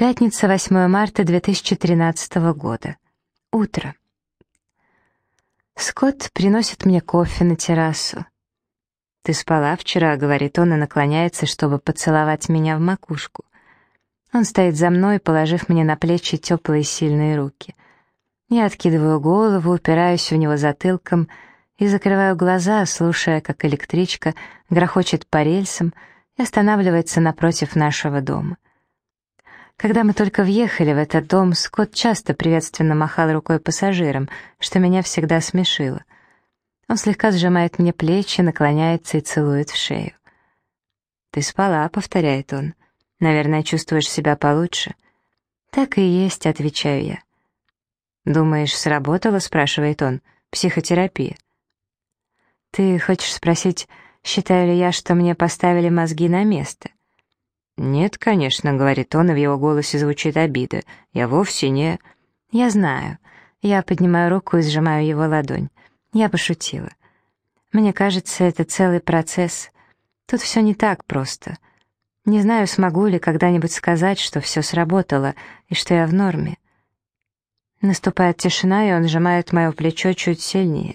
Пятница, 8 марта 2013 года. Утро. Скотт приносит мне кофе на террасу. «Ты спала вчера», — говорит он и наклоняется, чтобы поцеловать меня в макушку. Он стоит за мной, положив мне на плечи теплые сильные руки. Я откидываю голову, упираюсь в него затылком и закрываю глаза, слушая, как электричка грохочет по рельсам и останавливается напротив нашего дома. Когда мы только въехали в этот дом, Скотт часто приветственно махал рукой пассажирам, что меня всегда смешило. Он слегка сжимает мне плечи, наклоняется и целует в шею. «Ты спала», — повторяет он. «Наверное, чувствуешь себя получше?» «Так и есть», — отвечаю я. «Думаешь, сработало?» — спрашивает он. «Психотерапия». «Ты хочешь спросить, считаю ли я, что мне поставили мозги на место?» «Нет, конечно», — говорит он, и в его голосе звучит обида. «Я вовсе не...» «Я знаю». Я поднимаю руку и сжимаю его ладонь. Я пошутила. Мне кажется, это целый процесс. Тут все не так просто. Не знаю, смогу ли когда-нибудь сказать, что все сработало и что я в норме. Наступает тишина, и он сжимает мое плечо чуть сильнее.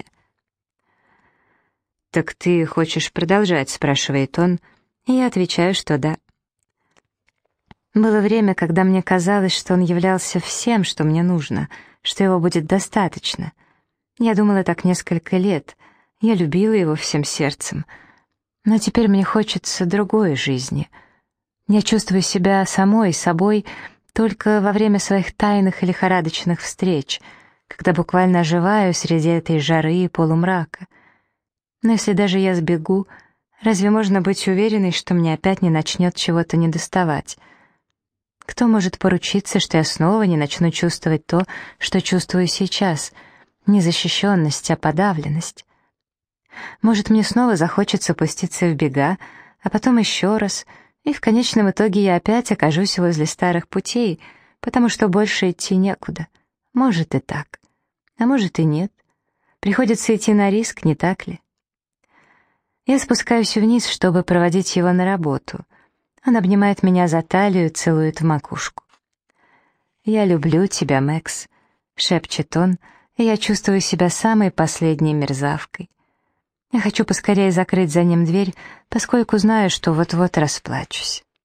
«Так ты хочешь продолжать?» — спрашивает он, и я отвечаю, что да. Было время, когда мне казалось, что он являлся всем, что мне нужно, что его будет достаточно. Я думала так несколько лет, я любила его всем сердцем. Но теперь мне хочется другой жизни. Я чувствую себя самой собой только во время своих тайных и лихорадочных встреч, когда буквально оживаю среди этой жары и полумрака. Но если даже я сбегу, разве можно быть уверенной, что мне опять не начнет чего-то недоставать? Кто может поручиться, что я снова не начну чувствовать то, что чувствую сейчас? Не защищенность, а подавленность. Может, мне снова захочется пуститься в бега, а потом еще раз, и в конечном итоге я опять окажусь возле старых путей, потому что больше идти некуда. Может и так. А может и нет. Приходится идти на риск, не так ли? Я спускаюсь вниз, чтобы проводить его на работу. Он обнимает меня за талию, целует в макушку. «Я люблю тебя, Мэкс», — шепчет он, и я чувствую себя самой последней мерзавкой. Я хочу поскорее закрыть за ним дверь, поскольку знаю, что вот-вот расплачусь.